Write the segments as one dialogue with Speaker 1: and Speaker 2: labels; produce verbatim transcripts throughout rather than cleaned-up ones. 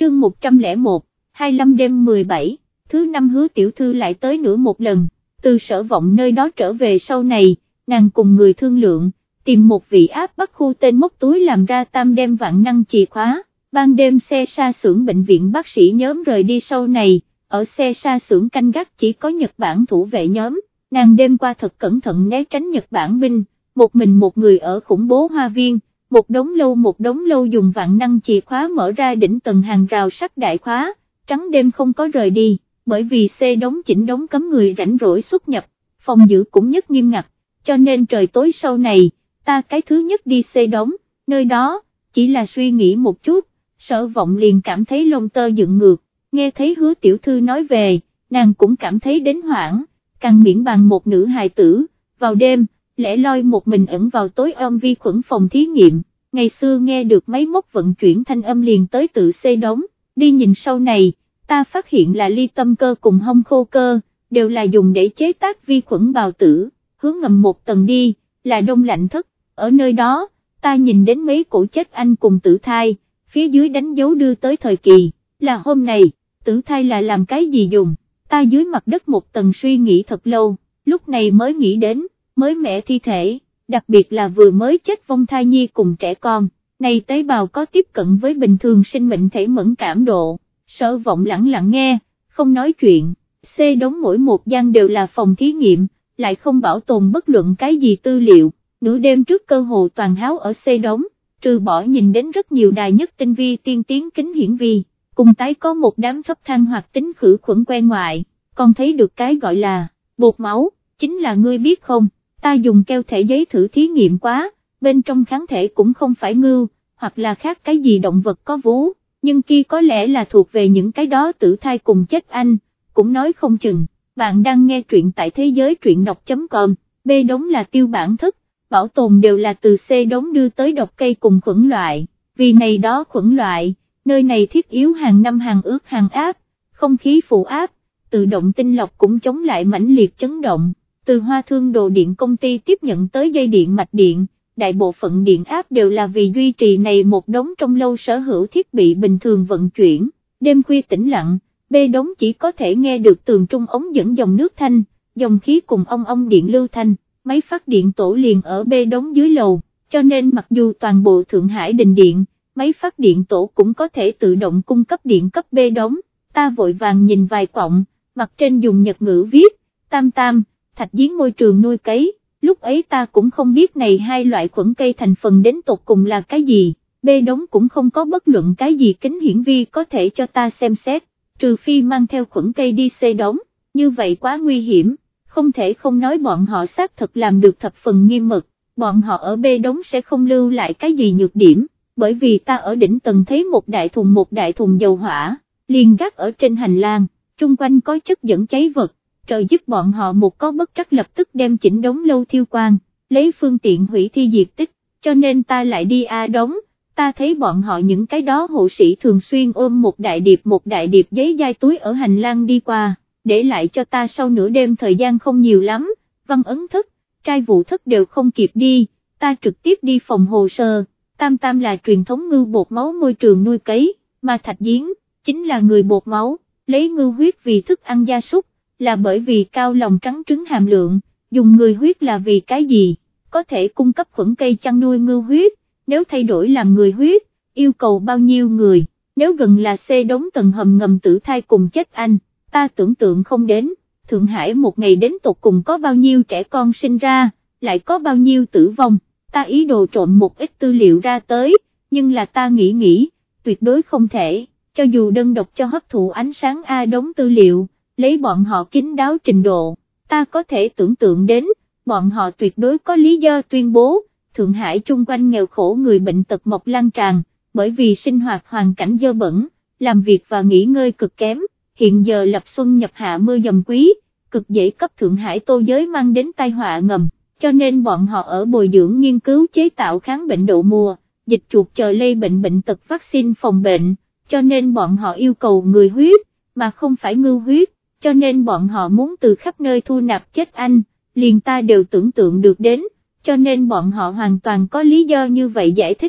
Speaker 1: chương một trăm lẻ một, hai mươi lăm đêm mười bảy, thứ năm Hứa tiểu thư lại tới nữa một lần, từ Sở Vọng nơi đó trở về sau này, nàng cùng người thương lượng, tìm một vị áp bắt khu tên móc túi làm ra tam đem vạn năng chìa khóa, ban đêm xe sa xưởng bệnh viện bác sĩ nhóm rời đi sau này, ở xe sa xưởng canh gác chỉ có Nhật Bản thủ vệ nhóm, nàng đêm qua thật cẩn thận né tránh Nhật Bản binh, một mình một người ở khủng bố hoa viên, một đống lâu một đống lâu dùng vạn năng chìa khóa mở ra đỉnh tầng hàng rào sắt đại khóa, trắng đêm không có rời đi, bởi vì xe đóng chỉnh đóng cấm người rảnh rỗi xuất nhập, phòng giữ cũng nhất nghiêm ngặt, cho nên trời tối sau này, ta cái thứ nhất đi xe đóng, nơi đó, chỉ là suy nghĩ một chút, Sở Vọng liền cảm thấy lông tơ dựng ngược, nghe thấy Hứa tiểu thư nói về, nàng cũng cảm thấy đến hoảng, càng miễn bàn một nữ hài tử, vào đêm, lẻ loi một mình ẩn vào tối om vi khuẩn phòng thí nghiệm, ngày xưa nghe được máy móc vận chuyển thanh âm liền tới tự xe đóng, đi nhìn sau này, ta phát hiện là ly tâm cơ cùng hông khô cơ, đều là dùng để chế tác vi khuẩn bào tử, hướng ngầm một tầng đi, là đông lạnh thất, ở nơi đó, ta nhìn đến mấy cổ chết anh cùng tử thai, phía dưới đánh dấu đưa tới thời kỳ, là hôm này, tử thai là làm cái gì dùng, ta dưới mặt đất một tầng suy nghĩ thật lâu, lúc này mới nghĩ đến, mới mẹ thi thể, đặc biệt là vừa mới chết vong thai nhi cùng trẻ con, này tế bào có tiếp cận với bình thường sinh mệnh thể mẫn cảm độ, Sở Vọng lặng lặng nghe, không nói chuyện, xe đóng mỗi một gian đều là phòng thí nghiệm, lại không bảo tồn bất luận cái gì tư liệu, nửa đêm trước cơ hồ toàn háo ở xe đóng, trừ bỏ nhìn đến rất nhiều đài nhất tinh vi tiên tiến kính hiển vi, cùng tái có một đám thấp than hoạt tính khử khuẩn quen ngoại, còn thấy được cái gọi là, bột máu, chính là ngươi biết không, ta dùng keo thể giấy thử thí nghiệm quá, bên trong kháng thể cũng không phải ngưu, hoặc là khác cái gì động vật có vú, nhưng kia có lẽ là thuộc về những cái đó tử thai cùng chết anh, cũng nói không chừng, bạn đang nghe truyện tại thế giới truyện đọc chấm com, B đống là tiêu bản thức, bảo tồn đều là từ C đống đưa tới độc cây cùng khuẩn loại, vì này đó khuẩn loại, nơi này thiết yếu hàng năm hàng ướt hàng áp, không khí phụ áp, tự động tinh lọc cũng chống lại mãnh liệt chấn động, từ Hoa Thương Đồ Điện công ty tiếp nhận tới dây điện mạch điện, đại bộ phận điện áp đều là vì duy trì này một đống trong lâu sở hữu thiết bị bình thường vận chuyển, đêm khuya tĩnh lặng, B đống chỉ có thể nghe được tường trung ống dẫn dòng nước thanh, dòng khí cùng ong ong điện lưu thanh, máy phát điện tổ liền ở B đống dưới lầu, cho nên mặc dù toàn bộ Thượng Hải đình điện, máy phát điện tổ cũng có thể tự động cung cấp điện cấp B đống, ta vội vàng nhìn vài cọng, mặt trên dùng Nhật ngữ viết, tam tam, thạch giếng môi trường nuôi cấy, lúc ấy ta cũng không biết này hai loại khuẩn cây thành phần đến tột cùng là cái gì, B đống cũng không có bất luận cái gì kính hiển vi có thể cho ta xem xét, trừ phi mang theo khuẩn cây đi C đống, như vậy quá nguy hiểm, không thể không nói bọn họ xác thật làm được thập phần nghiêm mật, bọn họ ở B đống sẽ không lưu lại cái gì nhược điểm, bởi vì ta ở đỉnh tầng thấy một đại thùng một đại thùng dầu hỏa, liền gác ở trên hành lang, chung quanh có chất dẫn cháy vật, trời giúp bọn họ một có bất trắc lập tức đem chỉnh đống lâu thiêu quang, lấy phương tiện hủy thi diệt tích, cho nên ta lại đi A đống, ta thấy bọn họ những cái đó hộ sĩ thường xuyên ôm một đại điệp một đại điệp giấy dai túi ở hành lang đi qua, để lại cho ta sau nửa đêm thời gian không nhiều lắm, văn ấn thức, trai vụ thức đều không kịp đi, ta trực tiếp đi phòng hồ sơ, tam tam là truyền thống ngưu bột máu môi trường nuôi cấy, mà thạch giếng, chính là người bột máu, lấy ngưu huyết vì thức ăn gia súc, là bởi vì cao lòng trắng trứng hàm lượng, dùng người huyết là vì cái gì, có thể cung cấp khuẩn cây chăn nuôi ngưu huyết, nếu thay đổi làm người huyết, yêu cầu bao nhiêu người, nếu gần là C đống tầng hầm ngầm tử thai cùng chết anh, ta tưởng tượng không đến, Thượng Hải một ngày đến tột cùng có bao nhiêu trẻ con sinh ra, lại có bao nhiêu tử vong, ta ý đồ trộn một ít tư liệu ra tới, nhưng là ta nghĩ nghĩ, tuyệt đối không thể, cho dù đơn độc cho hấp thụ ánh sáng A đống tư liệu, lấy bọn họ kín đáo trình độ, ta có thể tưởng tượng đến, bọn họ tuyệt đối có lý do tuyên bố, Thượng Hải chung quanh nghèo khổ người bệnh tật mọc lan tràn, bởi vì sinh hoạt hoàn cảnh dơ bẩn, làm việc và nghỉ ngơi cực kém, hiện giờ lập xuân nhập hạ mưa dầm quý, cực dễ cấp Thượng Hải tô giới mang đến tai họa ngầm, cho nên bọn họ ở bồi dưỡng nghiên cứu chế tạo kháng bệnh đậu mùa, dịch chuột chờ lây bệnh bệnh tật vaccine phòng bệnh, cho nên bọn họ yêu cầu người huyết, mà không phải ngưu huyết, cho nên bọn họ muốn từ khắp nơi thu nạp chết anh, liền ta đều tưởng tượng được đến, cho nên bọn họ hoàn toàn có lý do như vậy giải thích,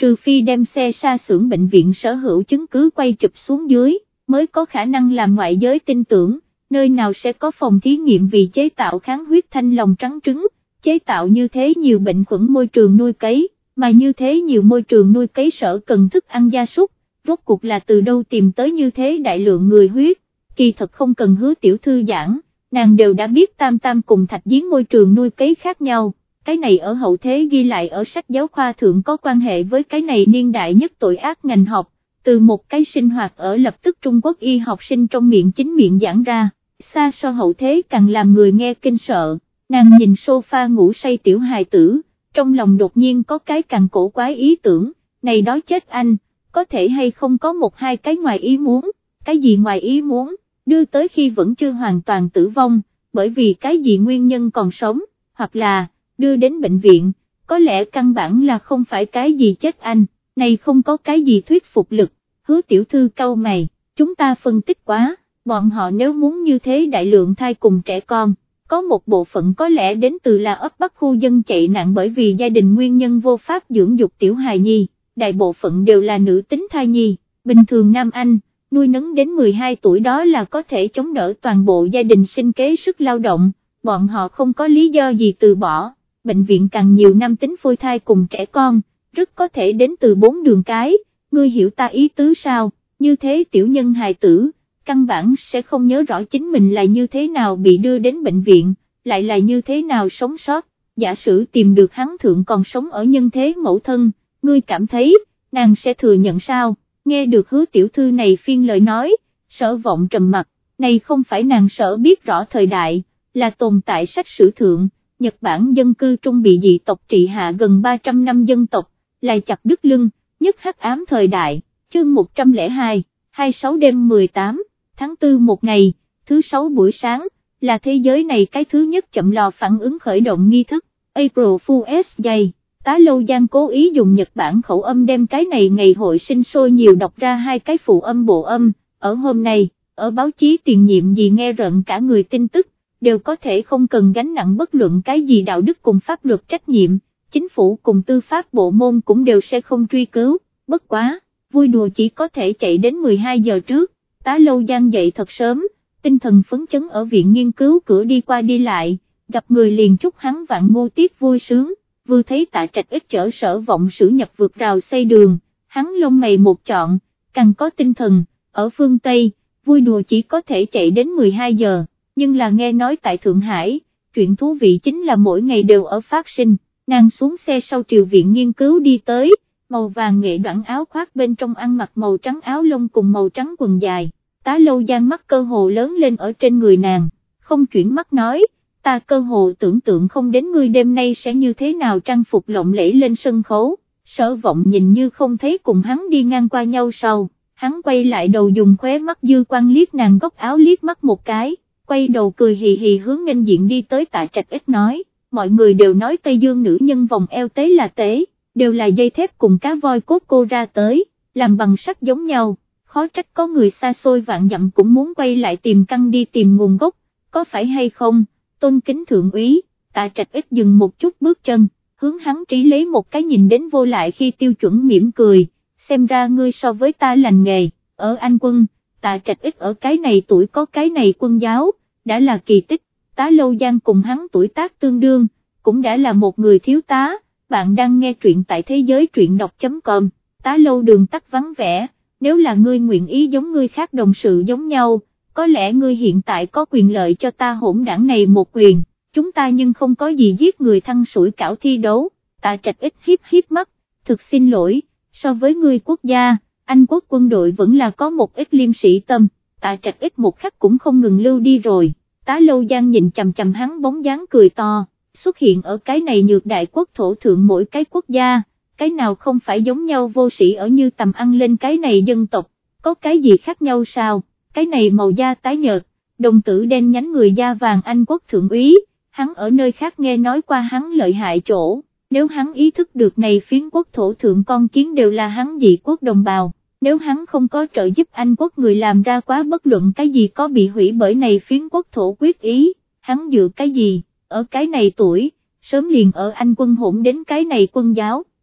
Speaker 1: trừ phi đem xe sa xưởng bệnh viện sở hữu chứng cứ quay chụp xuống dưới, mới có khả năng làm ngoại giới tin tưởng, nơi nào sẽ có phòng thí nghiệm vì chế tạo kháng huyết thanh lòng trắng trứng, chế tạo như thế nhiều bệnh khuẩn môi trường nuôi cấy, mà như thế nhiều môi trường nuôi cấy sở cần thức ăn gia súc, rốt cuộc là từ đâu tìm tới như thế đại lượng người huyết. Kỳ thật không cần Hứa tiểu thư giảng, nàng đều đã biết tam tam cùng thạch giếng môi trường nuôi cấy khác nhau, cái này ở hậu thế ghi lại ở sách giáo khoa thượng có quan hệ với cái này niên đại nhất tội ác ngành học, từ một cái sinh hoạt ở lập tức Trung Quốc y học sinh trong miệng chính miệng giảng ra, xa so hậu thế càng làm người nghe kinh sợ. Nàng nhìn sofa ngủ say tiểu hài tử, trong lòng đột nhiên có cái càng cổ quái ý tưởng, này đó chết anh, có thể hay không có một hai cái ngoài ý muốn, cái gì ngoài ý muốn, đưa tới khi vẫn chưa hoàn toàn tử vong, bởi vì cái gì nguyên nhân còn sống, hoặc là, đưa đến bệnh viện, có lẽ căn bản là không phải cái gì chết anh, này không có cái gì thuyết phục lực. Hứa tiểu thư cau mày, chúng ta phân tích quá, bọn họ nếu muốn như thế đại lượng thai cùng trẻ con, có một bộ phận có lẽ đến từ là ấp Bắc khu dân chạy nạn bởi vì gia đình nguyên nhân vô pháp dưỡng dục tiểu hài nhi, đại bộ phận đều là nữ tính thai nhi, bình thường nam Anh, nuôi nấng đến mười hai tuổi đó là có thể chống đỡ toàn bộ gia đình sinh kế sức lao động, bọn họ không có lý do gì từ bỏ, bệnh viện càng nhiều nam tính phôi thai cùng trẻ con, rất có thể đến từ bốn đường cái, ngươi hiểu ta ý tứ sao, như thế tiểu nhân hài tử, căn bản sẽ không nhớ rõ chính mình là như thế nào bị đưa đến bệnh viện, lại là như thế nào sống sót, giả sử tìm được hắn thượng còn sống ở nhân thế mẫu thân, ngươi cảm thấy, nàng sẽ thừa nhận sao, nghe được Hứa tiểu thư này phiên lời nói, Sở Vọng trầm mặt, này không phải nàng sở biết rõ thời đại, là tồn tại sách sử thượng, Nhật Bản dân cư trung bị dị tộc trị hạ gần ba trăm năm dân tộc, lại chặt đứt lưng, nhất hắc ám thời đại, chương một trăm lẻ hai, hai mươi sáu đêm mười tám, tháng tư một ngày, thứ sáu buổi sáng, là thế giới này cái thứ nhất chậm lò phản ứng khởi động nghi thức, April Fool's Day, Tá Lâu Giang cố ý dùng Nhật Bản khẩu âm đem cái này ngày hội sinh sôi nhiều đọc ra hai cái phụ âm bộ âm, ở hôm nay, ở báo chí tiền nhiệm gì nghe rợn cả người tin tức, đều có thể không cần gánh nặng bất luận cái gì đạo đức cùng pháp luật trách nhiệm, chính phủ cùng tư pháp bộ môn cũng đều sẽ không truy cứu, bất quá, vui đùa chỉ có thể chạy đến mười hai giờ trước, Tá Lâu Giang dậy thật sớm, tinh thần phấn chấn ở viện nghiên cứu cửa đi qua đi lại, gặp người liền chúc hắn vạn ngô tiết vui sướng, vừa thấy Tạ Trạch Ích chở Sở Vọng Sử nhập vượt rào xây đường, hắn lông mày một chọn, càng có tinh thần, ở phương Tây, vui đùa chỉ có thể chạy đến mười hai giờ, nhưng là nghe nói tại Thượng Hải, chuyện thú vị chính là mỗi ngày đều ở phát sinh, nàng xuống xe sau triều viện nghiên cứu đi tới, màu vàng nghệ đoạn áo khoác bên trong ăn mặc màu trắng áo lông cùng màu trắng quần dài, Tá Lâu Giang mắt cơ hồ lớn lên ở trên người nàng, không chuyển mắt nói, ta cơ hồ tưởng tượng không đến ngươi đêm nay sẽ như thế nào trang phục lộng lẫy lên sân khấu, Sở Vọng nhìn như không thấy cùng hắn đi ngang qua nhau sau, hắn quay lại đầu dùng khóe mắt dư quan liếc nàng góc áo liếc mắt một cái, quay đầu cười hì hì hướng nghênh diện đi tới Tạ Trạch Ích nói, mọi người đều nói Tây Dương nữ nhân vòng eo tế là tế, đều là dây thép cùng cá voi cốt cô ra tới, làm bằng sắt giống nhau, khó trách có người xa xôi vạn dặm cũng muốn quay lại tìm căn đi tìm nguồn gốc, có phải hay không, tôn kính thượng úy, Tạ Trạch Ích dừng một chút bước chân, hướng hắn trí lấy một cái nhìn đến vô lại khi tiêu chuẩn mỉm cười, xem ra ngươi so với ta lành nghề, ở Anh quân, Tạ Trạch Ích ở cái này tuổi có cái này quân giáo, đã là kỳ tích, Tá Lâu Giang cùng hắn tuổi tác tương đương, cũng đã là một người thiếu tá, bạn đang nghe truyện tại thế giới truyện đọc.com, Tá Lâu đường tắt vắng vẻ, nếu là ngươi nguyện ý giống ngươi khác đồng sự giống nhau, có lẽ ngươi hiện tại có quyền lợi cho ta hỗn đảng này một quyền, chúng ta nhưng không có gì giết người thăng sủi cảo thi đấu, Tạ Trạch Ích hiếp hiếp mắt, thực xin lỗi, so với ngươi quốc gia, Anh quốc quân đội vẫn là có một ít liêm sĩ tâm, Tạ Trạch Ích một khắc cũng không ngừng lưu đi rồi, Tá Lâu Giang nhìn chằm chằm hắn bóng dáng cười to, xuất hiện ở cái này nhược đại quốc thổ thượng mỗi cái quốc gia, cái nào không phải giống nhau vô sĩ ở như tầm ăn lên cái này dân tộc, có cái gì khác nhau sao, cái này màu da tái nhợt, đồng tử đen nhánh người da vàng Anh quốc thượng úy, hắn ở nơi khác nghe nói qua hắn lợi hại chỗ, nếu hắn ý thức được này phiến quốc thổ thượng con kiến đều là hắn dị quốc đồng bào, nếu hắn không có trợ giúp Anh quốc người làm ra quá bất luận cái gì có bị hủy bởi này phiến quốc thổ quyết ý, hắn dựa cái gì, ở cái này tuổi, sớm liền ở Anh quân hỗn đến cái này quân giáo,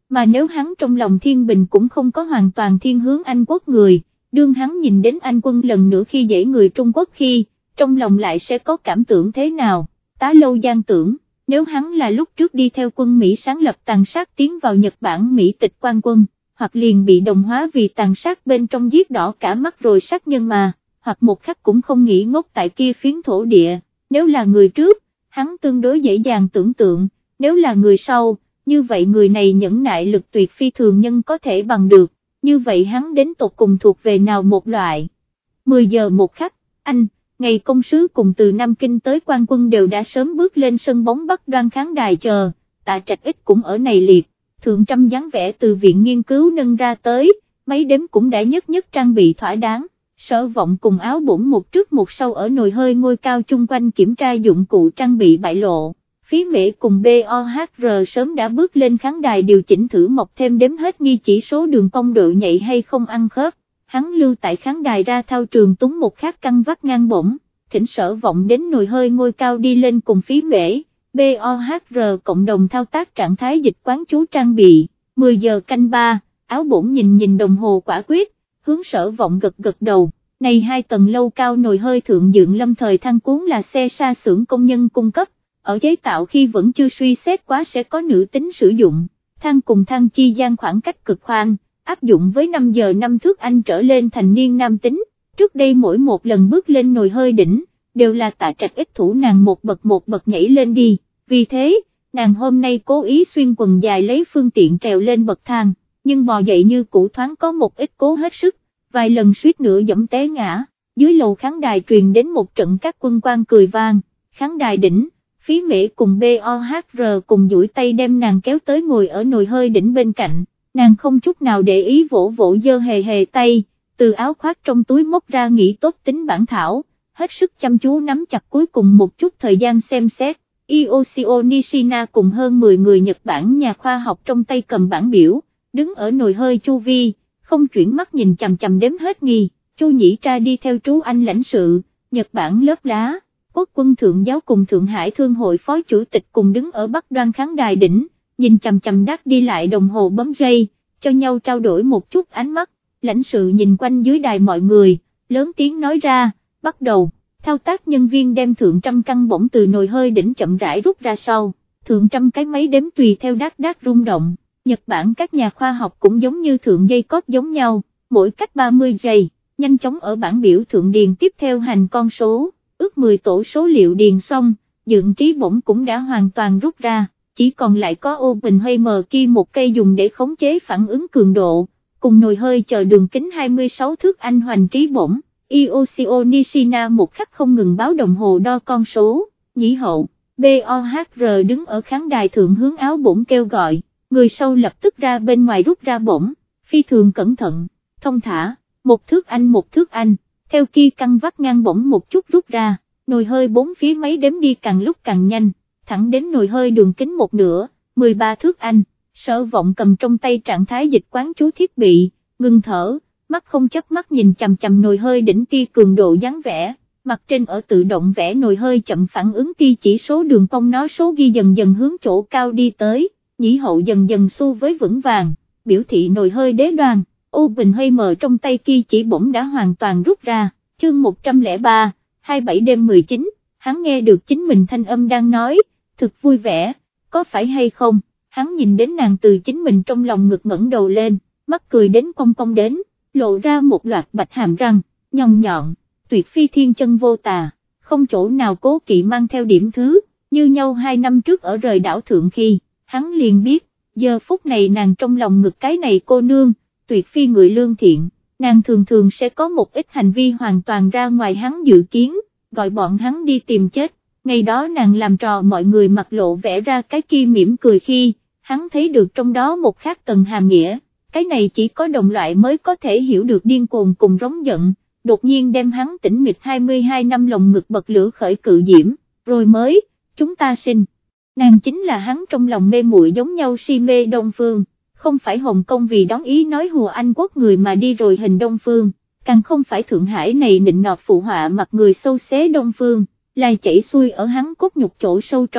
Speaker 1: mà nếu hắn trong lòng thiên bình cũng không có hoàn toàn thiên hướng Anh quốc người, đương hắn nhìn đến Anh quân lần nữa khi dễ người Trung Quốc khi, trong lòng lại sẽ có cảm tưởng thế nào, Tá Lâu Giang tưởng, nếu hắn là lúc trước đi theo quân Mỹ sáng lập tàn sát tiến vào Nhật Bản Mỹ tịch quan quân, hoặc liền bị đồng hóa vì tàn sát bên trong giết đỏ cả mắt rồi sát nhân mà, hoặc một khắc cũng không nghĩ ngốc tại kia phiến thổ địa, nếu là người trước, hắn tương đối dễ dàng tưởng tượng, nếu là người sau, như vậy người này nhẫn nại lực tuyệt phi thường nhân có thể bằng được, như vậy hắn đến tột cùng thuộc về nào một loại. mười giờ một khắc, anh, ngày công sứ cùng từ Nam Kinh tới quan quân đều đã sớm bước lên sân bóng Bắc Đoan khán đài chờ, Tạ Trạch Ích cũng ở này liệt, thượng trăm dáng vẻ từ viện nghiên cứu nâng ra tới, mấy đếm cũng đã nhất nhất trang bị thỏa đáng, Sở Vọng cùng Áo Bổn một trước một sau ở nồi hơi ngôi cao chung quanh kiểm tra dụng cụ trang bị bại lộ. Phí Mễ cùng bê o hát rờ sớm đã bước lên khán đài điều chỉnh thử mọc thêm đếm hết nghi chỉ số đường cong độ nhạy hay không ăn khớp, hắn lưu tại khán đài ra thao trường túng một khát căng vắt ngang bổng, thỉnh Sở Vọng đến nồi hơi ngôi cao đi lên cùng Phí Mễ, bê o hát rờ cộng đồng thao tác trạng thái dịch quán chú trang bị, mười giờ canh ba, Áo Bổn nhìn nhìn đồng hồ quả quyết, hướng Sở Vọng gật gật đầu, này hai tầng lâu cao nồi hơi thượng dựng lâm thời than cuốn là xe sa xưởng công nhân cung cấp, ở chế tạo khi vẫn chưa suy xét quá sẽ có nữ tính sử dụng, than cùng than chi gian khoảng cách cực khoan, áp dụng với năm giờ năm thước Anh trở lên thành niên nam tính, trước đây mỗi một lần bước lên nồi hơi đỉnh, đều là Tạ Trạch Ích thủ nàng một bậc một bậc nhảy lên đi, vì thế, nàng hôm nay cố ý xuyên quần dài lấy phương tiện trèo lên bậc thang, nhưng bò dậy như cũ thoáng có một ít cố hết sức, vài lần suýt nữa dẫm té ngã, dưới lầu khán đài truyền đến một trận các quân quan cười vang, khán đài đỉnh. Phí Mễ cùng bê o hát rờ cùng duỗi tay đem nàng kéo tới ngồi ở nồi hơi đỉnh bên cạnh, nàng không chút nào để ý vỗ vỗ dơ hề hề tay, từ áo khoác trong túi móc ra nghĩ tốt tính bản thảo, hết sức chăm chú nắm chặt cuối cùng một chút thời gian xem xét, Ioshio Nishina cùng hơn mười người Nhật Bản nhà khoa học trong tay cầm bản biểu, đứng ở nồi hơi chu vi, không chuyển mắt nhìn chằm chằm đếm hết nghi, Chu Nhĩ Tra đi theo trú anh lãnh sự, Nhật Bản lớp lá. Quốc quân thượng giáo cùng Thượng Hải Thương hội phó chủ tịch cùng đứng ở Bắc Đoan khán đài đỉnh, nhìn chằm chằm đắt đi lại đồng hồ bấm giây, cho nhau trao đổi một chút ánh mắt, lãnh sự nhìn quanh dưới đài mọi người, lớn tiếng nói ra, bắt đầu, thao tác nhân viên đem thượng trăm căn bổng từ nồi hơi đỉnh chậm rãi rút ra sau, thượng trăm cái máy đếm tùy theo đát đát rung động, Nhật Bản các nhà khoa học cũng giống như thượng dây cót giống nhau, mỗi cách ba mươi giây, nhanh chóng ở bảng biểu thượng điền tiếp theo hành con số. Ước mười tổ số liệu điền xong, dựng trí bổng cũng đã hoàn toàn rút ra, chỉ còn lại có Oppenheimer kia một cây dùng để khống chế phản ứng cường độ, cùng nồi hơi chờ đường kính hai mươi sáu thước Anh hoành trí bổng, Ioshio Nishina một khắc không ngừng báo đồng hồ đo con số, nhĩ hậu, bê o hát rờ đứng ở khán đài thượng hướng Áo Bổn kêu gọi, người sau lập tức ra bên ngoài rút ra bổng, phi thường cẩn thận, thông thả, một thước Anh một thước Anh. Theo kia căng vắt ngang bổng một chút rút ra, nồi hơi bốn phía máy đếm đi càng lúc càng nhanh, thẳng đến nồi hơi đường kính một nửa, mười ba thước Anh, Sở Vọng cầm trong tay trạng thái dịch quán chú thiết bị, ngừng thở, mắt không chớp mắt nhìn chằm chằm nồi hơi đỉnh kia cường độ dáng vẻ, mặt trên ở tự động vẽ nồi hơi chậm phản ứng kia chỉ số đường cong nó số ghi dần dần hướng chỗ cao đi tới, nhĩ hậu dần dần xu với vững vàng, biểu thị nồi hơi đế đoan. Oppenheimer trong tay kia chỉ bổng đã hoàn toàn rút ra, chương một trăm lẻ ba, hai mươi bảy đêm mười chín, hắn nghe được chính mình thanh âm đang nói, thực vui vẻ, có phải hay không, hắn nhìn đến nàng từ chính mình trong lòng ngực ngẩng đầu lên, mắt cười đến cong cong đến, lộ ra một loạt bạch hàm răng, nhọn nhọn, tuyệt phi thiên chân vô tà, không chỗ nào cố kỵ mang theo điểm thứ, như nhau hai năm trước ở rời đảo thượng khi, hắn liền biết, giờ phút này nàng trong lòng ngực cái này cô nương, tuyệt phi người lương thiện, nàng thường thường sẽ có một ít hành vi hoàn toàn ra ngoài hắn dự kiến, gọi bọn hắn đi tìm chết, ngày đó nàng làm trò mọi người mặt lộ vẽ ra cái kia mỉm cười khi, hắn thấy được trong đó một khác tầng hàm nghĩa, cái này chỉ có đồng loại mới có thể hiểu được điên cuồng cùng rống giận, đột nhiên đem hắn tĩnh mịch hai mươi hai năm lồng ngực bật lửa khởi cự diễm, rồi mới, chúng ta sinh, nàng chính là hắn trong lòng mê muội giống nhau si mê Đông Phương. Không phải Hồng Kông vì đón ý nói hùa Anh quốc người mà đi rồi hình Đông Phương, càng không phải Thượng Hải này nịnh nọt phụ họa mặt người sâu xé Đông Phương, lại chảy xuôi ở hắn cốt nhục chỗ sâu trong,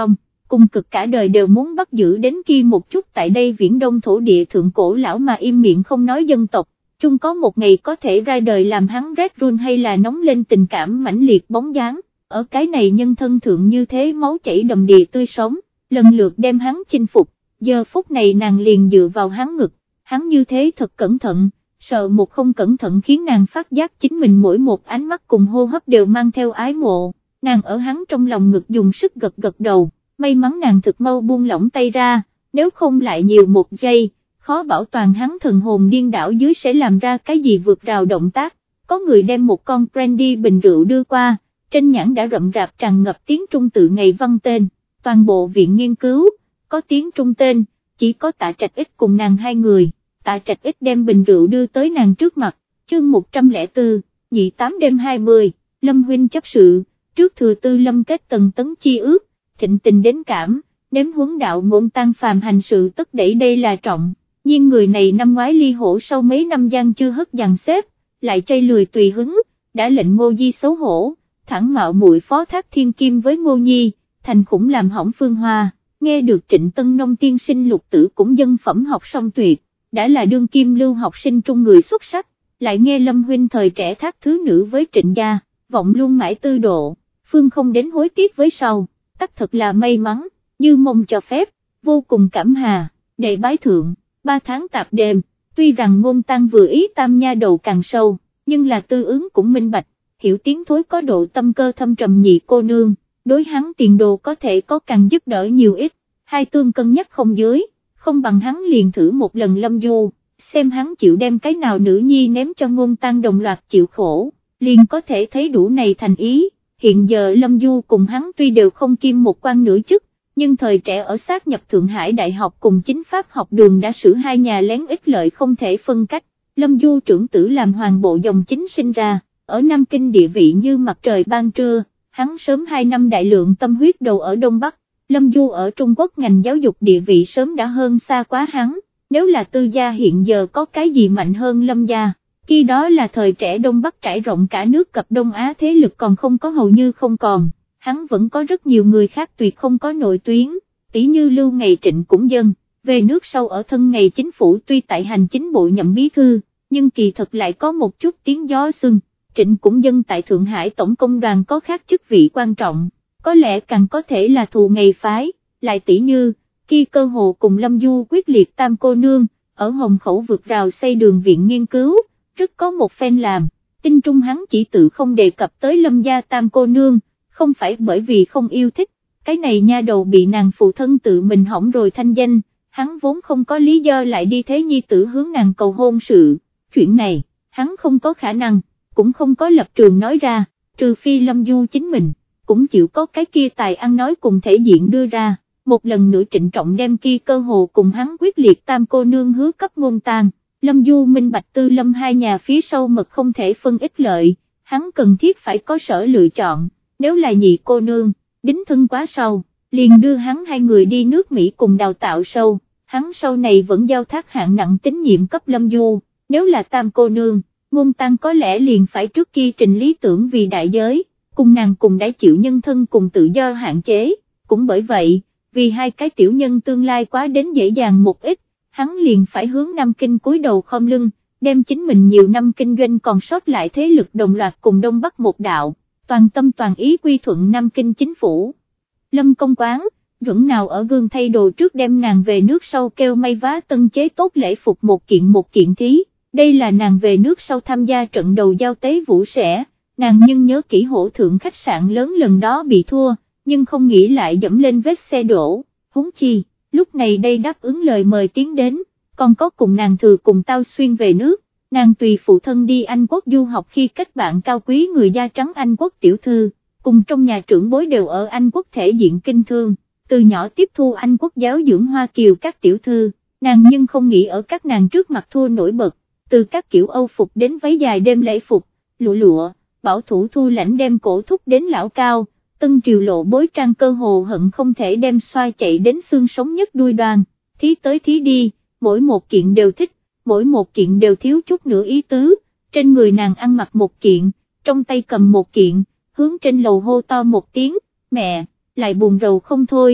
Speaker 1: cùng cực cả đời đều muốn bắt giữ đến kia một chút tại đây viễn đông thổ địa thượng cổ lão mà im miệng không nói dân tộc, chung có một ngày có thể ra đời làm hắn rét run hay là nóng lên tình cảm mãnh liệt bóng dáng, ở cái này nhân thân thượng như thế máu chảy đầm đìa tươi sống, lần lượt đem hắn chinh phục, giờ phút này nàng liền dựa vào hắn ngực, hắn như thế thật cẩn thận, sợ một không cẩn thận khiến nàng phát giác chính mình mỗi một ánh mắt cùng hô hấp đều mang theo ái mộ, nàng ở hắn trong lòng ngực dùng sức gật gật đầu, may mắn nàng thực mau buông lỏng tay ra, nếu không lại nhiều một giây, khó bảo toàn hắn thần hồn điên đảo dưới sẽ làm ra cái gì vượt rào động tác, có người đem một con brandy bình rượu đưa qua, trên nhãn đã rậm rạp tràn ngập tiếng Trung tự ngày văn tên, toàn bộ viện nghiên cứu, có tiếng Trung tên, chỉ có Tạ Trạch Ích cùng nàng hai người, Tạ Trạch Ích đem bình rượu đưa tới nàng trước mặt, chương một trăm lẻ bốn, nhị tám đêm hai mươi, Lâm huynh chấp sự, trước thừa tư Lâm kết tần tấn chi ước, thịnh tình đến cảm, nếm huấn đạo ngôn tăng phàm hành sự tất đẩy đây là trọng, nhưng người này năm ngoái ly hổ sau mấy năm gian chưa hất dàn xếp, lại chay lười tùy hứng, đã lệnh Ngô Di xấu hổ, thẳng mạo muội phó thác thiên kim với Ngô Nhi, thành khủng làm hỏng phương hoa, nghe được Trịnh Tân Nông tiên sinh Lục Tử cũng dân phẩm học song tuyệt, đã là đương kim lưu học sinh trung người xuất sắc, lại nghe Lâm huynh thời trẻ thác thứ nữ với Trịnh gia, vọng luôn mãi tư độ, phương không đến hối tiếc với sau, tất thật là may mắn, như mong cho phép, vô cùng cảm hà, đệ bái thượng, ba tháng tạp đêm, tuy rằng ngôn tăng vừa ý tam nha đầu càng sâu, nhưng là tư ứng cũng minh bạch, hiểu tiếng thối có độ tâm cơ thâm trầm nhị cô nương, đối hắn tiền đồ có thể có càng giúp đỡ nhiều ít, hai tương cân nhắc không dưới, không bằng hắn liền thử một lần Lâm Du, xem hắn chịu đem cái nào nữ nhi ném cho ngôn tăng đồng loạt chịu khổ, liền có thể thấy đủ này thành ý, hiện giờ Lâm Du cùng hắn tuy đều không kim một quan nửa chức, nhưng thời trẻ ở sát nhập Thượng Hải Đại học cùng chính pháp học đường đã xử hai nhà lén ích lợi không thể phân cách, Lâm Du trưởng tử làm hoàng bộ dòng chính sinh ra, ở Nam Kinh địa vị như mặt trời ban trưa, hắn sớm hai năm đại lượng tâm huyết đầu ở Đông Bắc, Lâm Du ở Trung Quốc ngành giáo dục địa vị sớm đã hơn xa quá hắn, nếu là tư gia hiện giờ có cái gì mạnh hơn Lâm gia, khi đó là thời trẻ Đông Bắc trải rộng cả nước cập Đông Á thế lực còn không có hầu như không còn, hắn vẫn có rất nhiều người khác tuyệt không có nội tuyến, tỷ như Lưu Ngày Trịnh cũng dân, về nước sau ở thân ngày chính phủ tuy tại hành chính bộ nhậm bí thư, nhưng kỳ thật lại có một chút tiếng gió xưng, Trịnh cũng dân tại Thượng Hải Tổng công đoàn có khác chức vị quan trọng, có lẽ càng có thể là thù ngày phái, lại tỷ như, khi cơ hồ cùng Lâm Du quyết liệt tam cô nương, ở Hồng Khẩu vượt rào xây đường viện nghiên cứu, rất có một phen làm, tin trung hắn chỉ tự không đề cập tới Lâm gia tam cô nương, không phải bởi vì không yêu thích, cái này nha đầu bị nàng phụ thân tự mình hỏng rồi thanh danh, hắn vốn không có lý do lại đi thế nhi tử hướng nàng cầu hôn sự, chuyện này, hắn không có khả năng, cũng không có lập trường nói ra, trừ phi Lâm Du chính mình, cũng chịu có cái kia tài ăn nói cùng thể diện đưa ra, một lần nữa trịnh trọng đem kia cơ hồ cùng hắn quyết liệt tam cô nương hứa cấp ngôn tàn. Lâm Du minh bạch tư Lâm hai nhà phía sau mật không thể phân ích lợi, hắn cần thiết phải có sở lựa chọn, nếu là nhị cô nương, đính thân quá sâu, liền đưa hắn hai người đi nước Mỹ cùng đào tạo sâu, hắn sau này vẫn giao thác hạng nặng tín nhiệm cấp Lâm Du, nếu là tam cô nương, ngôn tăng có lẽ liền phải trước kia trình lý tưởng vì đại giới, cùng nàng cùng đã chịu nhân thân cùng tự do hạn chế, cũng bởi vậy, vì hai cái tiểu nhân tương lai quá đến dễ dàng một ít, hắn liền phải hướng Nam Kinh cúi đầu khom lưng, đem chính mình nhiều năm kinh doanh còn sót lại thế lực đồng loạt cùng Đông Bắc một đạo, toàn tâm toàn ý quy thuận Nam Kinh chính phủ. Lâm công quán, Duẩn nào ở gương thay đồ trước đem nàng về nước sau kêu may vá tân chế tốt lễ phục một kiện một kiện thí, đây là nàng về nước sau tham gia trận đầu giao tế vũ sẽ, nàng nhưng nhớ kỹ hổ thượng khách sạn lớn lần đó bị thua, nhưng không nghĩ lại dẫm lên vết xe đổ, huống chi. Lúc này đây đáp ứng lời mời tiến đến, còn có cùng nàng thừa cùng Tao Xuyên về nước, nàng tùy phụ thân đi Anh Quốc du học khi kết bạn cao quý người da trắng Anh Quốc tiểu thư, cùng trong nhà trưởng bối đều ở Anh Quốc thể diện kinh thương, từ nhỏ tiếp thu Anh Quốc giáo dưỡng Hoa Kiều các tiểu thư, nàng nhưng không nghĩ ở các nàng trước mặt thua nổi bật, từ các kiểu Âu phục đến váy dài đêm lễ phục, lụa lụa, bảo thủ thu lãnh đem cổ thúc đến lão cao. Tân triều lộ bối trang cơ hồ hận không thể đem xoa chạy đến xương sống nhất đuôi đoan, thí tới thí đi, mỗi một kiện đều thích, mỗi một kiện đều thiếu chút nữa ý tứ, trên người nàng ăn mặc một kiện, trong tay cầm một kiện, hướng trên lầu hô to một tiếng, mẹ, lại buồn rầu không thôi,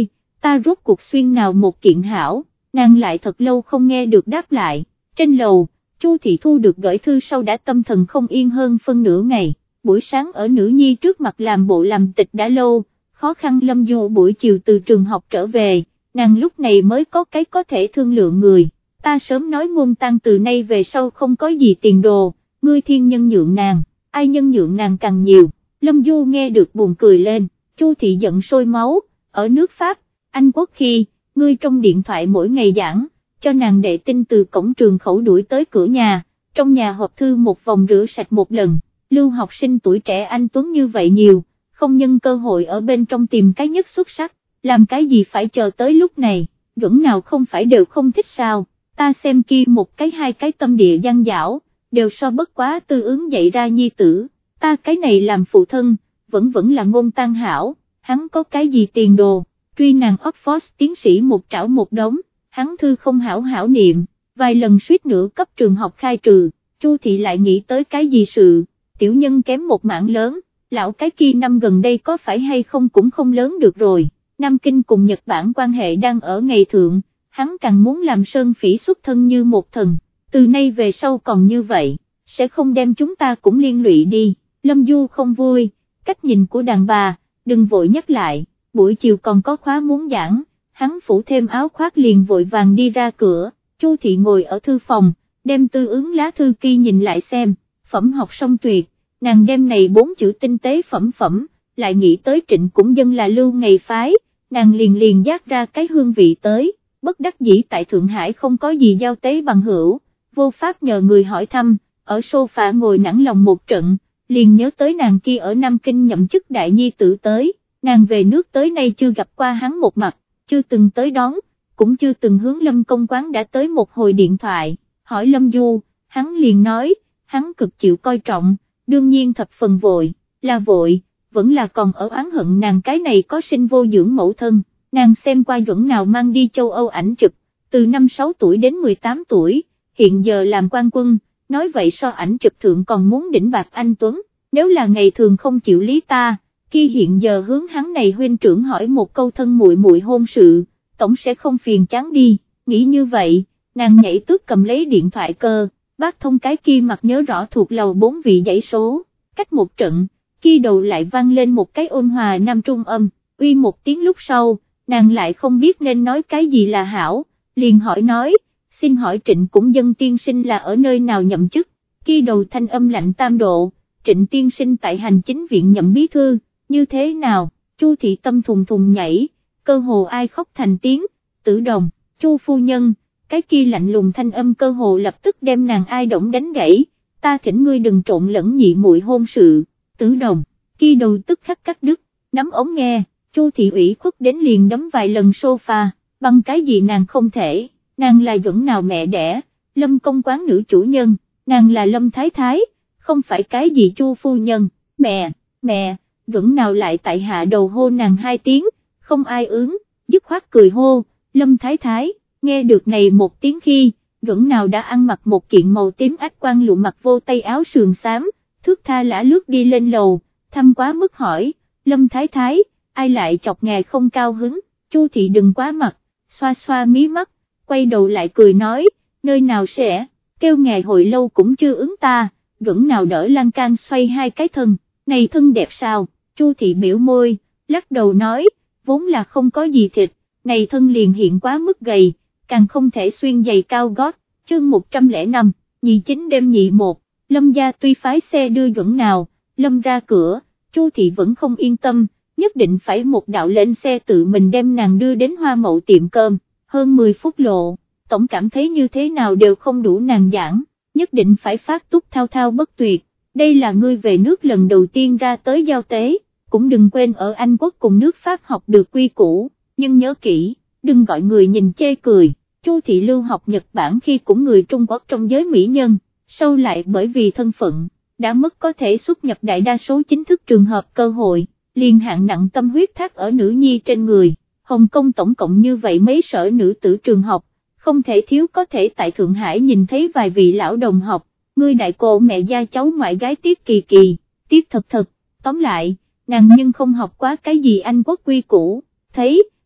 Speaker 1: ta rốt cuộc xuyên nào một kiện hảo, nàng lại thật lâu không nghe được đáp lại. Trên lầu, Chu Thị thu được gửi thư sau đã tâm thần không yên hơn phân nửa ngày, buổi sáng ở nữ nhi trước mặt làm bộ làm tịch đã lâu, khó khăn Lâm Du buổi chiều từ trường học trở về, nàng lúc này mới có cái có thể thương lượng người. Ta sớm nói Ngôn Tăng từ nay về sau không có gì tiền đồ, ngươi thiên nhân nhượng nàng, ai nhân nhượng nàng càng nhiều. Lâm Du nghe được buồn cười lên, Chu Thị giận sôi máu, ở nước Pháp, Anh Quốc khi, ngươi trong điện thoại mỗi ngày giảng, cho nàng đệ tin từ cổng trường khẩu đuổi tới cửa nhà, trong nhà hộp thư một vòng rửa sạch một lần, lưu học sinh tuổi trẻ anh tuấn như vậy nhiều, không nhân cơ hội ở bên trong tìm cái nhất xuất sắc, làm cái gì phải chờ tới lúc này, Duẩn nào không phải đều không thích sao, ta xem kia một cái hai cái tâm địa gian dảo, đều so bất quá tư ứng dạy ra nhi tử, ta cái này làm phụ thân, vẫn vẫn là Ngôn Tăng hảo, hắn có cái gì tiền đồ, truy nàng Oxford tiến sĩ một trảo một đống, hắn thư không hảo hảo niệm, vài lần suýt nữa cấp trường học khai trừ, Chu Thị lại nghĩ tới cái gì sự, tiểu nhân kém một mảng lớn, lão cái kia năm gần đây có phải hay không cũng không lớn được rồi, Nam Kinh cùng Nhật Bản quan hệ đang ở ngày thượng, hắn càng muốn làm Sơn Phỉ xuất thân như một thần, từ nay về sau còn như vậy, sẽ không đem chúng ta cũng liên lụy đi, Lâm Du không vui, cách nhìn của đàn bà, đừng vội nhắc lại, buổi chiều còn có khóa muốn giảng, hắn phủ thêm áo khoác liền vội vàng đi ra cửa, Chu Thị ngồi ở thư phòng, đem tư ứng lá thư kia nhìn lại xem, phẩm học song tuyệt, nàng đem này bốn chữ tinh tế phẩm phẩm, lại nghĩ tới Trịnh cũng dân là lưu ngày phái, nàng liền liền giác ra cái hương vị tới, bất đắc dĩ tại Thượng Hải không có gì giao tế bằng hữu, vô pháp nhờ người hỏi thăm, ở sofa ngồi nản lòng một trận, liền nhớ tới nàng kia ở Nam Kinh nhậm chức đại nhi tử tới, nàng về nước tới nay chưa gặp qua hắn một mặt, chưa từng tới đón, cũng chưa từng hướng Lâm Công Quán đã tới một hồi điện thoại, hỏi Lâm Du, hắn liền nói, hắn cực chịu coi trọng, đương nhiên thập phần vội, là vội, vẫn là còn ở oán hận nàng cái này có sinh vô dưỡng mẫu thân, nàng xem qua Duẩn nào mang đi châu Âu ảnh chụp, từ năm sáu tuổi đến mười tám tuổi, hiện giờ làm quan quân, nói vậy so ảnh chụp thượng còn muốn đỉnh bạc anh Tuấn, nếu là ngày thường không chịu lý ta, khi hiện giờ hướng hắn này huynh trưởng hỏi một câu thân muội muội hôn sự, tổng sẽ không phiền chán đi, nghĩ như vậy, nàng nhảy tước cầm lấy điện thoại cơ, bác thông cái kia mặt nhớ rõ thuộc lầu bốn vị dãy số, cách một trận, kia đầu lại vang lên một cái ôn hòa nam trung âm, uy một tiếng lúc sau, nàng lại không biết nên nói cái gì là hảo, liền hỏi nói, xin hỏi Trịnh cũng dân tiên sinh là ở nơi nào nhậm chức, kia đầu thanh âm lạnh tam độ, Trịnh tiên sinh tại hành chính viện nhậm bí thư, như thế nào, Chu Thị tâm thùng thùng nhảy, cơ hồ ai khóc thành tiếng, Tử Đồng, Chu phu nhân, cái kia lạnh lùng thanh âm cơ hồ lập tức đem nàng ai động đánh gãy, ta thỉnh ngươi đừng trộn lẫn nhị muội hôn sự, Tử Đồng, kia đầu tức khắc cắt đứt, nắm ống nghe, Chu Thị ủy khuất đến liền đấm vài lần sofa, bằng cái gì nàng không thể, nàng là Duẩn nào mẹ đẻ, Lâm Công Quán nữ chủ nhân, nàng là Lâm Thái Thái, không phải cái gì Chu phu nhân, mẹ, mẹ, Duẩn nào lại tại hạ đầu hô nàng hai tiếng, không ai ứng, dứt khoát cười hô, Lâm Thái Thái, nghe được này một tiếng khi, Duẩn nào đã ăn mặc một kiện màu tím ách quan lụa mặc vô tay áo sườn xám, thước tha lả lướt đi lên lầu, thăm quá mức hỏi, Lâm Thái Thái, ai lại chọc ngài không cao hứng, Chu Thị đừng quá mặt, xoa xoa mí mắt, quay đầu lại cười nói, nơi nào sẽ, kêu ngài hồi lâu cũng chưa ứng ta, Duẩn nào đỡ lan can xoay hai cái thân, này thân đẹp sao, Chu Thị biểu môi, lắc đầu nói, vốn là không có gì thịt, này thân liền hiện quá mức gầy, càng không thể xuyên giày cao gót, chương một trăm lẻ năm, nhị chính đêm nhị một, Lâm gia tuy phái xe đưa Duẩn nào, Lâm ra cửa, Chu Thị vẫn không yên tâm, nhất định phải một đạo lên xe tự mình đem nàng đưa đến Hoa Mậu tiệm cơm, hơn mười phút lộ, tổng cảm thấy như thế nào đều không đủ nàng giảng, nhất định phải phát túc thao thao bất tuyệt, đây là ngươi về nước lần đầu tiên ra tới giao tế, cũng đừng quên ở Anh Quốc cùng nước Pháp học được quy củ, nhưng nhớ kỹ, đừng gọi người nhìn chê cười, Chu Thị lưu học Nhật Bản khi cũng người Trung Quốc trong giới mỹ nhân, sau lại bởi vì thân phận, đã mất có thể xuất nhập đại đa số chính thức trường hợp cơ hội, liền hạng nặng tâm huyết thác ở nữ nhi trên người, Hồng Kông tổng cộng như vậy mấy sở nữ tử trường học, không thể thiếu có thể tại Thượng Hải nhìn thấy vài vị lão đồng học, ngươi đại cô mẹ gia cháu ngoại gái Tiết Kỳ Kỳ, Tiết Thật Thật, tóm lại, nàng nhưng không học quá cái gì Anh Quốc quy củ, thấy,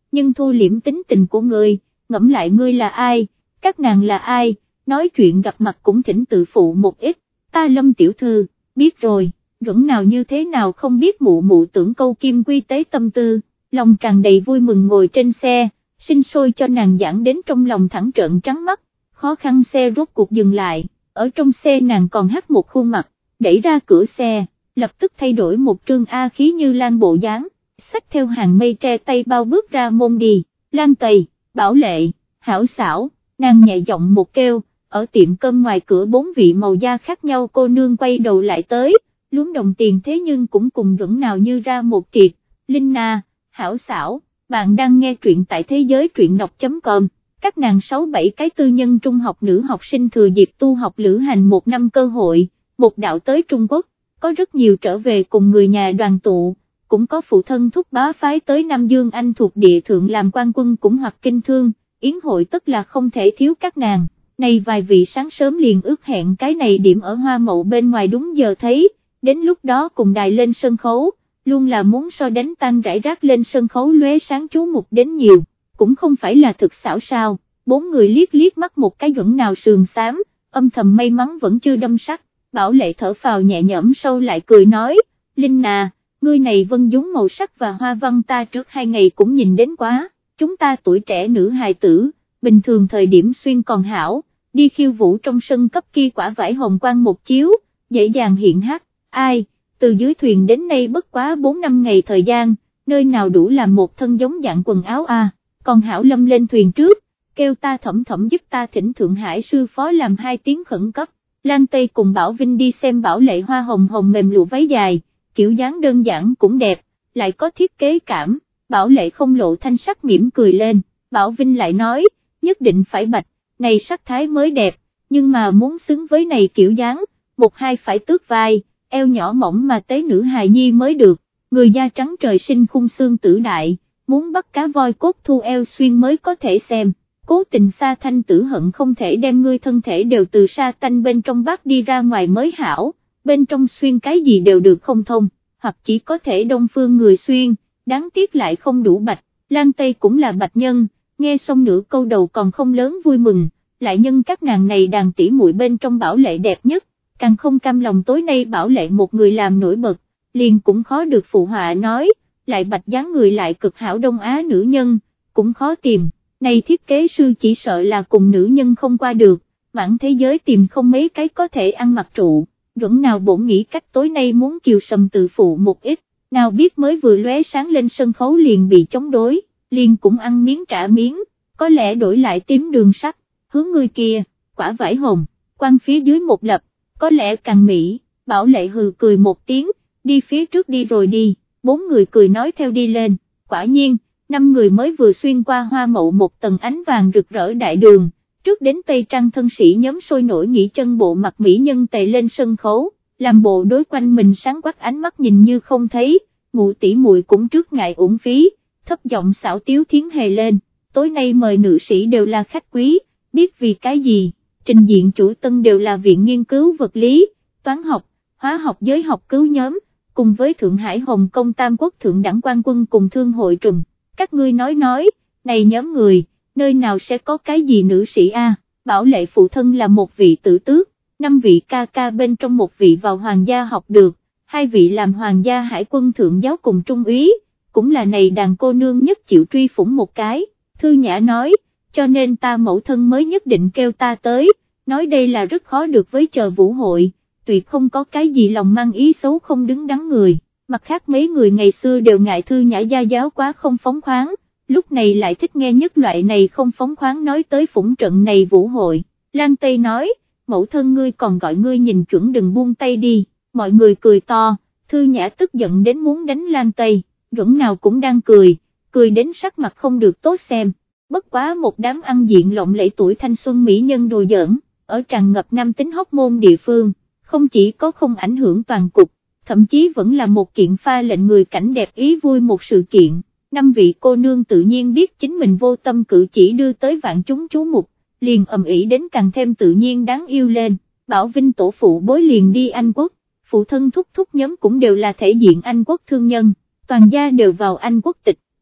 Speaker 1: nhưng thu liễm tính tình của ngươi, ngẫm lại ngươi là ai, các nàng là ai, nói chuyện gặp mặt cũng thỉnh tự phụ một ít, ta Lâm tiểu thư, biết rồi, Duẩn nào như thế nào không biết mụ mụ tưởng câu kim quy tế tâm tư, lòng tràn đầy vui mừng ngồi trên xe, sinh sôi cho nàng giảng đến trong lòng thẳng trợn trắng mắt, khó khăn xe rốt cuộc dừng lại, ở trong xe nàng còn hắt một khuôn mặt, đẩy ra cửa xe, lập tức thay đổi một trương A khí như lan bộ dáng, xách theo hàng mây tre tay bao bước ra môn đi, Lan Tây, Bảo Lệ, Hảo xảo, nàng nhẹ giọng một kêu, ở tiệm cơm ngoài cửa bốn vị màu da khác nhau cô nương quay đầu lại tới, luống đồng tiền thế nhưng cũng cùng Duẩn nào như ra một triệt, Linh Na, Hảo xảo, bạn đang nghe truyện tại thế giới truyện đọc.com, các nàng sáu bảy cái tư nhân trung học nữ học sinh thừa dịp tu học lữ hành một năm cơ hội, một đạo tới Trung Quốc, có rất nhiều trở về cùng người nhà đoàn tụ, cũng có phụ thân thúc bá phái tới Nam Dương Anh thuộc địa thượng làm quan quân cũng hoặc kinh thương, yến hội tất là không thể thiếu các nàng, này vài vị sáng sớm liền ước hẹn cái này điểm ở Hoa Mậu bên ngoài đúng giờ thấy, đến lúc đó cùng đài lên sân khấu, luôn là muốn so đánh tan rải rác lên sân khấu lóe sáng chú mục đến nhiều, cũng không phải là thực xảo sao, bốn người liếc liếc mắt một cái Duẩn nào sườn xám, âm thầm may mắn vẫn chưa đâm sắc, Bảo Lệ thở phào nhẹ nhõm sâu lại cười nói, Linh à, ngươi này vân dúng màu sắc và hoa văn ta trước hai ngày cũng nhìn đến quá, chúng ta tuổi trẻ nữ hài tử, bình thường thời điểm xuyên còn hảo, đi khiêu vũ trong sân cấp kia quả vải hồng quang một chiếu, dễ dàng hiện hát, ai, từ dưới thuyền đến nay bất quá bốn năm ngày thời gian, nơi nào đủ làm một thân giống dạng quần áo à, còn hảo Lâm lên thuyền trước, kêu ta Thẩm Thẩm giúp ta thỉnh Thượng Hải sư phó làm hai tiếng khẩn cấp, Lan Tây cùng Bảo Vinh đi xem Bảo Lệ hoa hồng hồng mềm lụa váy dài, kiểu dáng đơn giản cũng đẹp, lại có thiết kế cảm, Bảo Lệ không lộ thanh sắc mỉm cười lên, Bảo Vinh lại nói, nhất định phải bạch, này sắc thái mới đẹp, nhưng mà muốn xứng với này kiểu dáng, một hai phải tước vai, eo nhỏ mỏng mà tế nữ hài nhi mới được, người da trắng trời sinh khung xương tử đại, muốn bắt cá voi cốt thu eo xuyên mới có thể xem, cố tình sa thanh tử hận không thể đem ngươi thân thể đều từ sa tanh bên trong bát đi ra ngoài mới hảo, bên trong xuyên cái gì đều được không thông, hoặc chỉ có thể đông phương người xuyên, đáng tiếc lại không đủ bạch, Lan Tây cũng là bạch nhân, nghe xong nửa câu đầu còn không lớn vui mừng, lại nhân các nàng này đàn tỉ muội bên trong Bảo Lệ đẹp nhất, càng không cam lòng tối nay Bảo Lệ một người làm nổi bật, liền cũng khó được phụ họa nói, lại bạch dáng người lại cực hảo Đông Á nữ nhân, cũng khó tìm, này thiết kế sư chỉ sợ là cùng nữ nhân không qua được, mãn thế giới tìm không mấy cái có thể ăn mặc trụ, Duẩn nào bổn nghĩ cách tối nay muốn kiều sầm tự phụ một ít, nào biết mới vừa lóe sáng lên sân khấu liền bị chống đối, liền cũng ăn miếng trả miếng, có lẽ đổi lại tím đường sắc, hướng người kia, quả vải hồng, quan phía dưới một lập, có lẽ càng mỹ, Bảo Lệ hừ cười một tiếng, đi phía trước đi rồi đi, bốn người cười nói theo đi lên, quả nhiên, năm người mới vừa xuyên qua Hoa Mậu một tầng ánh vàng rực rỡ đại đường, trước đến Tây Trăng thân sĩ nhóm sôi nổi nghỉ chân bộ mặt mỹ nhân tề lên sân khấu, làm bộ đối quanh mình sáng quắc ánh mắt nhìn như không thấy, ngụ tỷ muội cũng trước ngại uổng phí, thấp giọng xảo tiếu thiến hề lên, tối nay mời nữ sĩ đều là khách quý, biết vì cái gì, trình diện chủ tân đều là viện nghiên cứu vật lý, toán học, hóa học giới học cứu nhóm, cùng với Thượng Hải Hồng Kông Tam Quốc Thượng đẳng quan quân cùng thương hội trùm, các ngươi nói nói, này nhóm người, nơi nào sẽ có cái gì nữ sĩ a? Bảo Lệ phụ thân là một vị tử tước, năm vị ca ca bên trong một vị vào hoàng gia học được, hai vị làm hoàng gia hải quân thượng giáo cùng trung úy, cũng là này đàn cô nương nhất chịu truy phủng một cái, Thư Nhã nói, cho nên ta mẫu thân mới nhất định kêu ta tới, nói đây là rất khó được với chờ vũ hội, tuyệt không có cái gì lòng mang ý xấu không đứng đắn người, mặt khác mấy người ngày xưa đều ngại Thư Nhã gia giáo quá không phóng khoáng, lúc này lại thích nghe nhất loại này không phóng khoáng nói tới phủng trận này vũ hội, Lan Tây nói, mẫu thân ngươi còn gọi ngươi nhìn chuẩn đừng buông tay đi, mọi người cười to, Thư Nhã tức giận đến muốn đánh Lan Tây, Duẩn nào cũng đang cười, cười đến sắc mặt không được tốt xem, bất quá một đám ăn diện lộng lẫy tuổi thanh xuân mỹ nhân đồ giỡn, ở tràn ngập nam tính hóc môn địa phương, không chỉ có không ảnh hưởng toàn cục, thậm chí vẫn là một kiện pha lệnh người cảnh đẹp ý vui một sự kiện, năm vị cô nương tự nhiên biết chính mình vô tâm cử chỉ đưa tới vạn chúng chú mục, liền ầm ĩ đến càng thêm tự nhiên đáng yêu lên, Bảo Vinh tổ phụ bối liền đi Anh Quốc, phụ thân thúc thúc nhóm cũng đều là thể diện Anh Quốc thương nhân, toàn gia đều vào Anh Quốc tịch,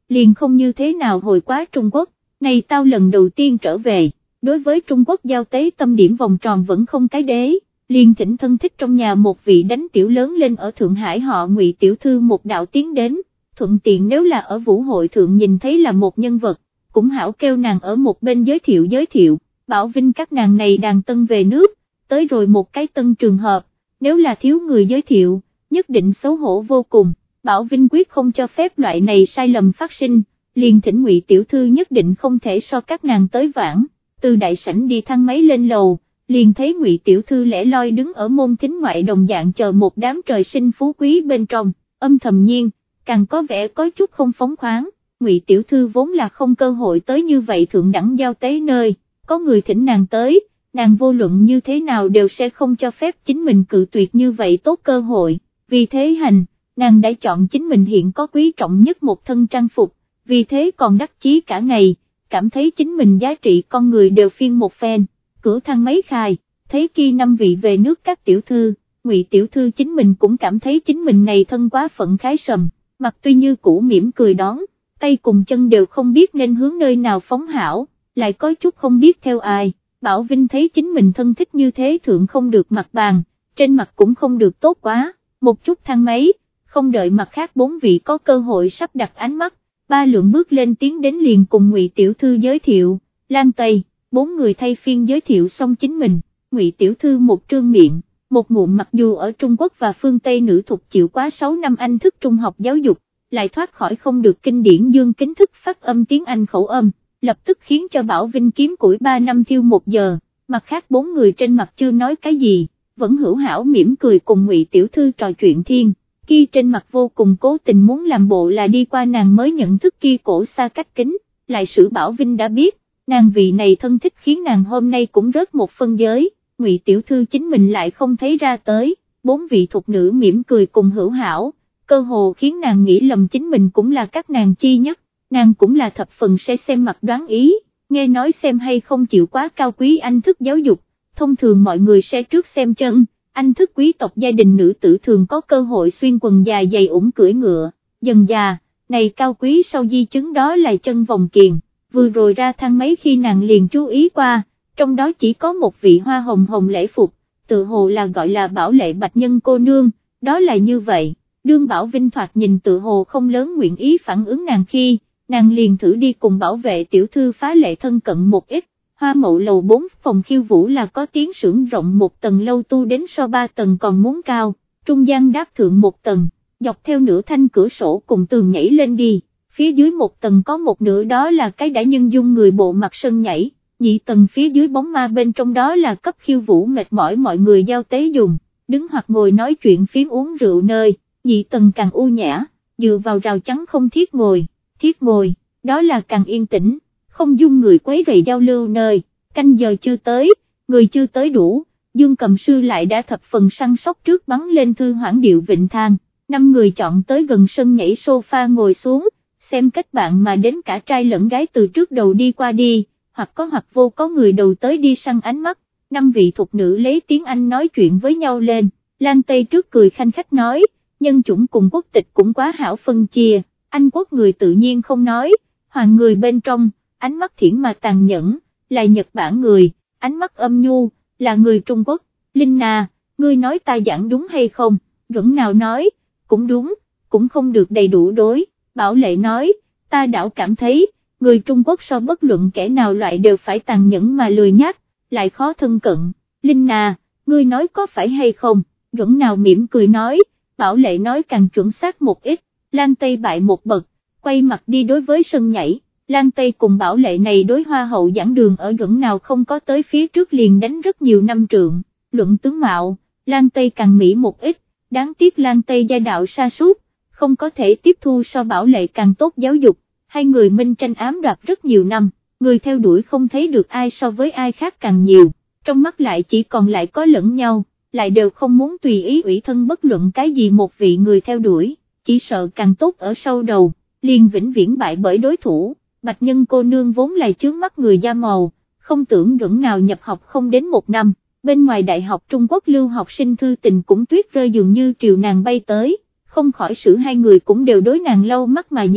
Speaker 1: liền không như thế nào hồi quá Trung Quốc, này tao lần đầu tiên trở về, đối với Trung Quốc giao tế tâm điểm vòng tròn vẫn không cái đế, liền thỉnh thân thích trong nhà một vị đánh tiểu lớn lên ở Thượng Hải họ Ngụy tiểu thư một đạo tiến đến, thuận tiện nếu là ở vũ hội thượng nhìn thấy là một nhân vật, cũng hảo kêu nàng ở một bên giới thiệu giới thiệu, bảo vinh các nàng này đàn tân về nước, tới rồi một cái tân trường hợp, nếu là thiếu người giới thiệu, nhất định xấu hổ vô cùng, Bảo Vinh quyết không cho phép loại này sai lầm phát sinh, liền thỉnh Ngụy tiểu thư nhất định không thể so các nàng tới vãn, từ đại sảnh đi thang máy lên lầu, liền thấy Ngụy tiểu thư lẻ loi đứng ở môn thính ngoại đồng dạng chờ một đám trời sinh phú quý bên trong, âm thầm nhiên, càng có vẻ có chút không phóng khoáng, Ngụy tiểu thư vốn là không cơ hội tới như vậy thượng đẳng giao tế nơi, có người thỉnh nàng tới, nàng vô luận như thế nào đều sẽ không cho phép chính mình cự tuyệt như vậy tốt cơ hội, vì thế hành, nàng đã chọn chính mình hiện có quý trọng nhất một thân trang phục, vì thế còn đắc chí cả ngày, cảm thấy chính mình giá trị con người đều phiên một phen, cửa thang máy khai, thấy kia năm vị về nước các tiểu thư, Ngụy tiểu thư chính mình cũng cảm thấy chính mình này thân quá phận khái sầm, mặt tuy như cũ mỉm cười đón, tay cùng chân đều không biết nên hướng nơi nào phóng hảo, lại có chút không biết theo ai. Bảo Vinh thấy chính mình thân thích như thế thượng không được mặt bàn, trên mặt cũng không được tốt quá, một chút thang máy, không đợi mặt khác bốn vị có cơ hội sắp đặt ánh mắt, ba lượng bước lên tiến đến liền cùng Ngụy tiểu thư giới thiệu, Lan Tây, bốn người thay phiên giới thiệu xong chính mình, Ngụy tiểu thư một trương miệng, một ngụm mặc dù ở Trung Quốc và phương Tây nữ thục chịu quá sáu năm Anh thức trung học giáo dục, lại thoát khỏi không được kinh điển dương kính thức phát âm tiếng Anh khẩu âm. Lập tức khiến cho Bảo Vinh kiếm củi ba năm thiêu một giờ, mặt khác bốn người trên mặt chưa nói cái gì, vẫn hữu hảo mỉm cười cùng Ngụy tiểu thư trò chuyện thiên, kia trên mặt vô cùng cố tình muốn làm bộ là đi qua nàng mới nhận thức kia cổ xa cách kính, lại sử Bảo Vinh đã biết, nàng vị này thân thích khiến nàng hôm nay cũng rớt một phân giới, Ngụy tiểu thư chính mình lại không thấy ra tới, bốn vị thục nữ mỉm cười cùng hữu hảo, cơ hồ khiến nàng nghĩ lầm chính mình cũng là các nàng chi nhất. Nàng cũng là thập phần sẽ xem mặt đoán ý, nghe nói xem hay không chịu quá cao quý anh thức giáo dục, thông thường mọi người sẽ trước xem chân, anh thức quý tộc gia đình nữ tử thường có cơ hội xuyên quần dài dày ủng cưỡi ngựa, dần già, này cao quý sau di chứng đó là chân vòng kiền, vừa rồi ra thang máy khi nàng liền chú ý qua, trong đó chỉ có một vị hoa hồng hồng lễ phục, tự hồ là gọi là Bảo Lệ Bạch Nhân cô nương, đó là như vậy, đương Bảo Vinh thoạt nhìn tự hồ không lớn nguyện ý phản ứng nàng khi, nàng liền thử đi cùng bảo vệ tiểu thư phá lệ thân cận một ít, Hoa Mậu lầu bốn phòng khiêu vũ là có tiếng xưởng rộng một tầng lâu tu đến so ba tầng còn muốn cao, trung gian đáp thượng một tầng, dọc theo nửa thanh cửa sổ cùng tường nhảy lên đi, phía dưới một tầng có một nửa đó là cái đã nhân dung người bộ mặt sân nhảy, nhị tầng phía dưới bóng ma bên trong đó là cấp khiêu vũ mệt mỏi mọi người giao tế dùng, đứng hoặc ngồi nói chuyện phím uống rượu nơi, nhị tầng càng u nhã, dựa vào rào chắn không thiết ngồi. Thiết ngồi, đó là càng yên tĩnh, không dung người quấy rầy giao lưu nơi, canh giờ chưa tới, người chưa tới đủ, Dương Cầm Sư lại đã thập phần săn sóc trước bắn lên thư hoảng điệu vịnh thang, năm người chọn tới gần sân nhảy sofa ngồi xuống, xem kết bạn mà đến cả trai lẫn gái từ trước đầu đi qua đi, hoặc có hoặc vô có người đầu tới đi săn ánh mắt, năm vị thục nữ lấy tiếng Anh nói chuyện với nhau lên, Lan Tây trước cười khanh khách nói, nhân chủng cùng quốc tịch cũng quá hảo phân chia. Anh quốc người tự nhiên không nói, hoàng người bên trong, ánh mắt thiển mà tàn nhẫn, là Nhật Bản người, ánh mắt âm nhu, là người Trung Quốc, Linh Nà, ngươi nói ta giảng đúng hay không, Duẩn nào nói, cũng đúng, cũng không được đầy đủ đối, Bảo Lệ nói, ta đảo cảm thấy, người Trung Quốc so bất luận kẻ nào loại đều phải tàn nhẫn mà lười nhác, lại khó thân cận, Linh Nà, ngươi nói có phải hay không, Duẩn nào mỉm cười nói, Bảo Lệ nói càng chuẩn xác một ít. Lan Tây bại một bậc, quay mặt đi đối với sân nhảy, Lan Tây cùng Bảo Lệ này đối hoa hậu giảng đường ở Duẩn nào không có tới phía trước liền đánh rất nhiều năm trượng, luận tướng mạo, Lan Tây càng mỹ một ít, đáng tiếc Lan Tây gia đạo sa sút, không có thể tiếp thu so Bảo Lệ càng tốt giáo dục, hai người minh tranh ám đoạt rất nhiều năm, người theo đuổi không thấy được ai so với ai khác càng nhiều, trong mắt lại chỉ còn lại có lẫn nhau, lại đều không muốn tùy ý ủy thân bất luận cái gì một vị người theo đuổi. Chỉ sợ càng tốt ở sau đầu, liền vĩnh viễn bại bởi đối thủ, Bạch Nhân cô nương vốn là chướng mắt người da màu, không tưởng Duẩn nào nhập học không đến một năm, bên ngoài đại học Trung Quốc lưu học sinh thư tình cũng tuyết rơi dường như triều nàng bay tới, không khỏi xử hai người cũng đều đối nàng lâu mắt mà nhìn,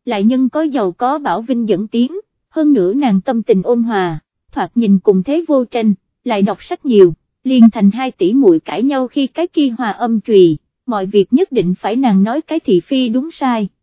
Speaker 1: lại nhân có giàu có Bảo Vinh dẫn tiếng, hơn nữa nàng tâm tình ôn hòa, thoạt nhìn cùng thế vô tranh, lại đọc sách nhiều, liền thành hai tỷ muội cãi nhau khi cái kia hòa âm chùy, mọi việc nhất định phải nàng nói cái thị phi đúng sai.